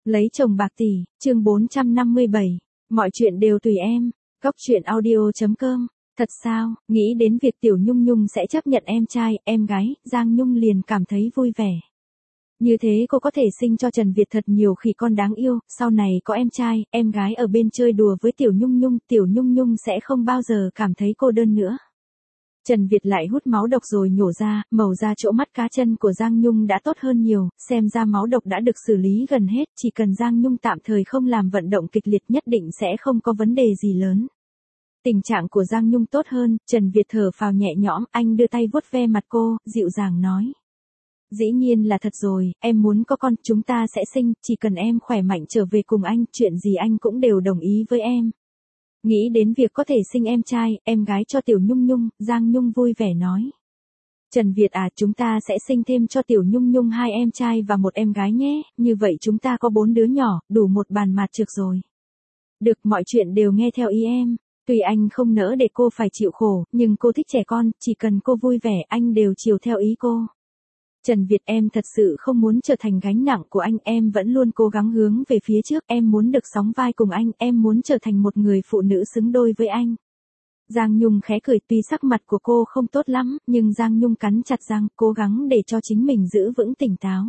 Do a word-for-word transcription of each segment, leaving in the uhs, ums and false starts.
Lấy chồng bạc tỷ, chương bốn trăm năm mươi bảy. Mọi chuyện đều tùy em. Cốc truyện audio chấm com. Thật sao, nghĩ đến việc Tiểu Nhung Nhung sẽ chấp nhận em trai, em gái, Giang Nhung liền cảm thấy vui vẻ. Như thế cô có thể sinh cho Trần Việt thật nhiều khỉ con đáng yêu, sau này có em trai, em gái ở bên chơi đùa với Tiểu Nhung Nhung, Tiểu Nhung Nhung sẽ không bao giờ cảm thấy cô đơn nữa. Trần Việt lại hút máu độc rồi nhổ ra, màu da chỗ mắt cá chân của Giang Nhung đã tốt hơn nhiều, xem ra máu độc đã được xử lý gần hết, chỉ cần Giang Nhung tạm thời không làm vận động kịch liệt nhất định sẽ không có vấn đề gì lớn. Tình trạng của Giang Nhung tốt hơn, Trần Việt thở phào nhẹ nhõm, anh đưa tay vuốt ve mặt cô, dịu dàng nói. Dĩ nhiên là thật rồi, em muốn có con, chúng ta sẽ sinh, chỉ cần em khỏe mạnh trở về cùng anh, chuyện gì anh cũng đều đồng ý với em. Nghĩ đến việc có thể sinh em trai, em gái cho Tiểu Nhung Nhung, Giang Nhung vui vẻ nói. Trần Việt à, chúng ta sẽ sinh thêm cho Tiểu Nhung Nhung hai em trai và một em gái nhé, như vậy chúng ta có bốn đứa nhỏ, đủ một bàn mạt trược rồi. Được, mọi chuyện đều nghe theo ý em. Tuy anh không nỡ để cô phải chịu khổ, nhưng cô thích trẻ con, chỉ cần cô vui vẻ anh đều chiều theo ý cô. Trần Việt, em thật sự không muốn trở thành gánh nặng của anh, em vẫn luôn cố gắng hướng về phía trước, em muốn được sóng vai cùng anh, em muốn trở thành một người phụ nữ xứng đôi với anh. Giang Nhung khẽ cười, tuy sắc mặt của cô không tốt lắm, nhưng Giang Nhung cắn chặt răng, cố gắng để cho chính mình giữ vững tỉnh táo.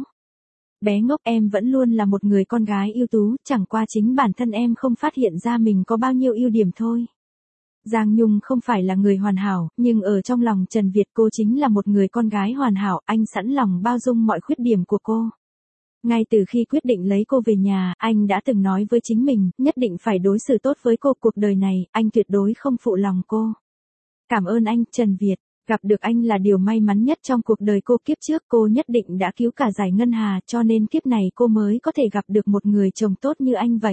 Bé ngốc, em vẫn luôn là một người con gái ưu tú, chẳng qua chính bản thân em không phát hiện ra mình có bao nhiêu ưu điểm thôi. Giang Nhung không phải là người hoàn hảo, nhưng ở trong lòng Trần Việt cô chính là một người con gái hoàn hảo, anh sẵn lòng bao dung mọi khuyết điểm của cô. Ngay từ khi quyết định lấy cô về nhà, anh đã từng nói với chính mình, nhất định phải đối xử tốt với cô, cuộc đời này, anh tuyệt đối không phụ lòng cô. Cảm ơn anh, Trần Việt, gặp được anh là điều may mắn nhất trong cuộc đời cô, kiếp trước cô nhất định đã cứu cả Giải Ngân Hà, cho nên kiếp này cô mới có thể gặp được một người chồng tốt như anh vậy.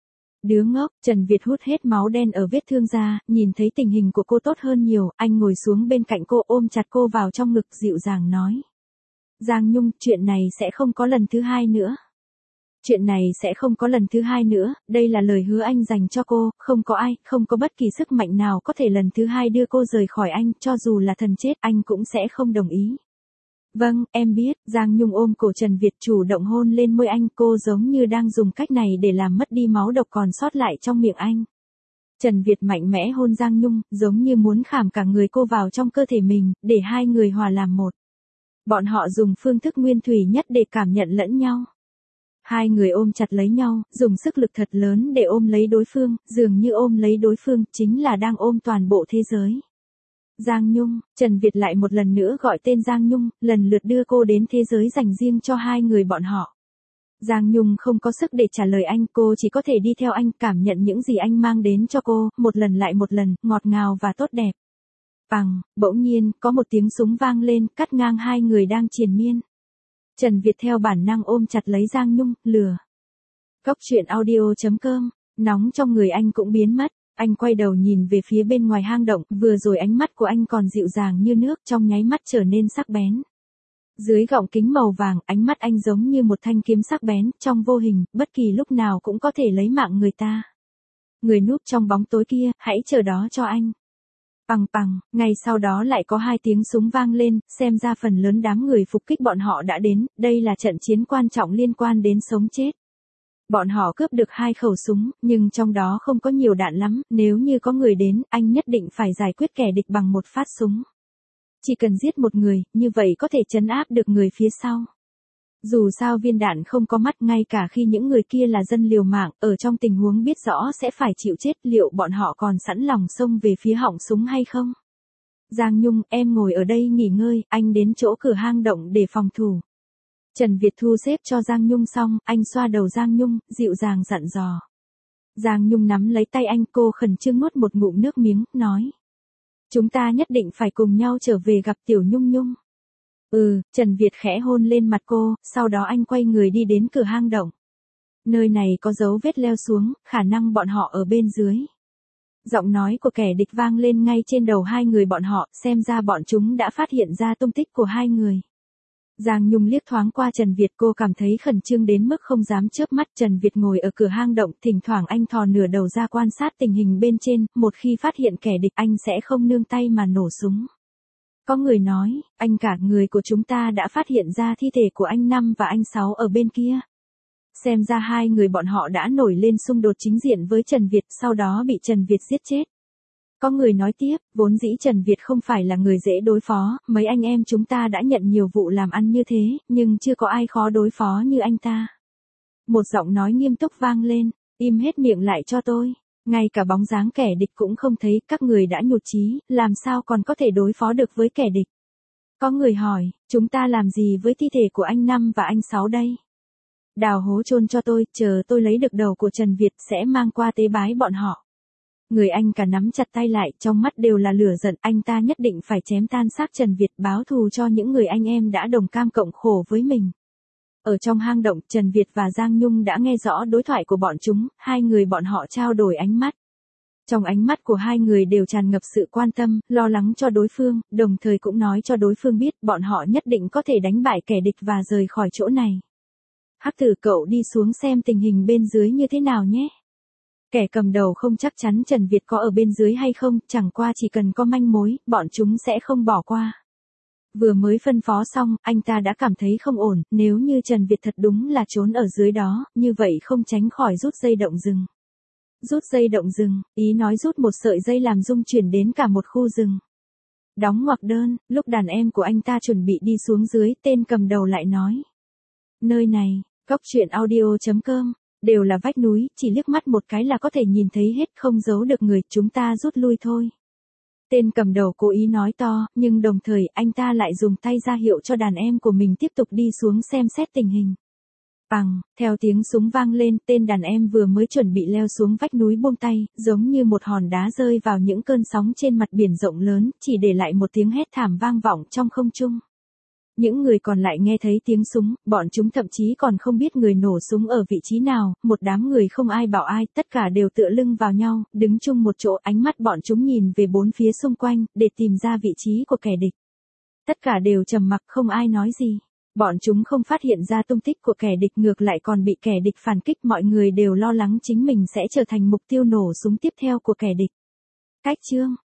Đứa ngốc, Trần Việt hút hết máu đen ở vết thương ra, nhìn thấy tình hình của cô tốt hơn nhiều, anh ngồi xuống bên cạnh cô ôm chặt cô vào trong ngực dịu dàng nói. Giang Nhung, chuyện này sẽ không có lần thứ hai nữa. Chuyện này sẽ không có lần thứ hai nữa, đây là lời hứa anh dành cho cô, không có ai, không có bất kỳ sức mạnh nào có thể lần thứ hai đưa cô rời khỏi anh, cho dù là thần chết anh cũng sẽ không đồng ý. Vâng, em biết, Giang Nhung ôm cổ Trần Việt chủ động hôn lên môi anh, cô giống như đang dùng cách này để làm mất đi máu độc còn sót lại trong miệng anh. Trần Việt mạnh mẽ hôn Giang Nhung, giống như muốn khảm cả người cô vào trong cơ thể mình, để hai người hòa làm một. Bọn họ dùng phương thức nguyên thủy nhất để cảm nhận lẫn nhau. Hai người ôm chặt lấy nhau, dùng sức lực thật lớn để ôm lấy đối phương, dường như ôm lấy đối phương, chính là đang ôm toàn bộ thế giới. Giang Nhung, Trần Việt lại một lần nữa gọi tên Giang Nhung, lần lượt đưa cô đến thế giới dành riêng cho hai người bọn họ. Giang Nhung không có sức để trả lời anh, cô chỉ có thể đi theo anh, cảm nhận những gì anh mang đến cho cô, một lần lại một lần, ngọt ngào và tốt đẹp. Bằng, bỗng nhiên, có một tiếng súng vang lên, cắt ngang hai người đang triền miên. Trần Việt theo bản năng ôm chặt lấy Giang Nhung, lừa. Cốc truyện audio chấm com, nóng trong người anh cũng biến mất. Anh quay đầu nhìn về phía bên ngoài hang động, vừa rồi ánh mắt của anh còn dịu dàng như nước, trong nháy mắt trở nên sắc bén. Dưới gọng kính màu vàng, ánh mắt anh giống như một thanh kiếm sắc bén, trong vô hình, bất kỳ lúc nào cũng có thể lấy mạng người ta. Người núp trong bóng tối kia, hãy chờ đó cho anh. Pằng pằng, ngay sau đó lại có hai tiếng súng vang lên, xem ra phần lớn đám người phục kích bọn họ đã đến, đây là trận chiến quan trọng liên quan đến sống chết. Bọn họ cướp được hai khẩu súng, nhưng trong đó không có nhiều đạn lắm, nếu như có người đến, anh nhất định phải giải quyết kẻ địch bằng một phát súng. Chỉ cần giết một người, như vậy có thể trấn áp được người phía sau. Dù sao viên đạn không có mắt, ngay cả khi những người kia là dân liều mạng, ở trong tình huống biết rõ sẽ phải chịu chết, liệu bọn họ còn sẵn lòng xông về phía họng súng hay không? Giang Nhung, em ngồi ở đây nghỉ ngơi, anh đến chỗ cửa hang động để phòng thủ. Trần Việt thu xếp cho Giang Nhung xong, anh xoa đầu Giang Nhung, dịu dàng dặn dò. Giang Nhung nắm lấy tay anh, cô khẩn trương nuốt một ngụm nước miếng, nói. Chúng ta nhất định phải cùng nhau trở về gặp Tiểu Nhung Nhung. Ừ, Trần Việt khẽ hôn lên mặt cô, sau đó anh quay người đi đến cửa hang động. Nơi này có dấu vết leo xuống, khả năng bọn họ ở bên dưới. Giọng nói của kẻ địch vang lên ngay trên đầu hai người bọn họ, xem ra bọn chúng đã phát hiện ra tung tích của hai người. Giang Nhung liếc thoáng qua Trần Việt, cô cảm thấy khẩn trương đến mức không dám chớp mắt. Trần Việt ngồi ở cửa hang động, thỉnh thoảng anh thò nửa đầu ra quan sát tình hình bên trên, một khi phát hiện kẻ địch anh sẽ không nương tay mà nổ súng. Có người nói, anh cả người của chúng ta đã phát hiện ra thi thể của anh Năm và anh Sáu ở bên kia. Xem ra hai người bọn họ đã nổi lên xung đột chính diện với Trần Việt, sau đó bị Trần Việt giết chết. Có người nói tiếp, vốn dĩ Trần Việt không phải là người dễ đối phó, mấy anh em chúng ta đã nhận nhiều vụ làm ăn như thế, nhưng chưa có ai khó đối phó như anh ta. Một giọng nói nghiêm túc vang lên, im hết miệng lại cho tôi. Ngay cả bóng dáng kẻ địch cũng không thấy, các người đã nhụt chí, làm sao còn có thể đối phó được với kẻ địch. Có người hỏi, chúng ta làm gì với thi thể của anh Năm và anh Sáu đây? Đào hố chôn cho tôi, chờ tôi lấy được đầu của Trần Việt sẽ mang qua tế bái bọn họ. Người anh cả nắm chặt tay lại, trong mắt đều là lửa giận, anh ta nhất định phải chém tan xác Trần Việt, báo thù cho những người anh em đã đồng cam cộng khổ với mình. Ở trong hang động, Trần Việt và Giang Nhung đã nghe rõ đối thoại của bọn chúng, hai người bọn họ trao đổi ánh mắt. Trong ánh mắt của hai người đều tràn ngập sự quan tâm, lo lắng cho đối phương, đồng thời cũng nói cho đối phương biết bọn họ nhất định có thể đánh bại kẻ địch và rời khỏi chỗ này. Hắc Tử, cậu đi xuống xem tình hình bên dưới như thế nào nhé. Kẻ cầm đầu không chắc chắn Trần Việt có ở bên dưới hay không, chẳng qua chỉ cần có manh mối, bọn chúng sẽ không bỏ qua. Vừa mới phân phó xong, anh ta đã cảm thấy không ổn, nếu như Trần Việt thật đúng là trốn ở dưới đó, như vậy không tránh khỏi rút dây động rừng. Rút dây động rừng, ý nói rút một sợi dây làm rung chuyển đến cả một khu rừng. Đóng ngoặc đơn, lúc đàn em của anh ta chuẩn bị đi xuống dưới, tên cầm đầu lại nói. Nơi này, cóc truyện audio chấm com, đều là vách núi, chỉ liếc mắt một cái là có thể nhìn thấy hết, không giấu được người, chúng ta rút lui thôi. Tên cầm đầu cố ý nói to, nhưng đồng thời anh ta lại dùng tay ra hiệu cho đàn em của mình tiếp tục đi xuống xem xét tình hình. Bằng, theo tiếng súng vang lên, tên đàn em vừa mới chuẩn bị leo xuống vách núi buông tay, giống như một hòn đá rơi vào những cơn sóng trên mặt biển rộng lớn, chỉ để lại một tiếng hét thảm vang vọng trong không trung. Những người còn lại nghe thấy tiếng súng, bọn chúng thậm chí còn không biết người nổ súng ở vị trí nào, một đám người không ai bảo ai, tất cả đều tựa lưng vào nhau, đứng chung một chỗ, ánh mắt bọn chúng nhìn về bốn phía xung quanh, để tìm ra vị trí của kẻ địch. Tất cả đều trầm mặc, không ai nói gì. Bọn chúng không phát hiện ra tung tích của kẻ địch, ngược lại còn bị kẻ địch phản kích, mọi người đều lo lắng chính mình sẽ trở thành mục tiêu nổ súng tiếp theo của kẻ địch. Cách chương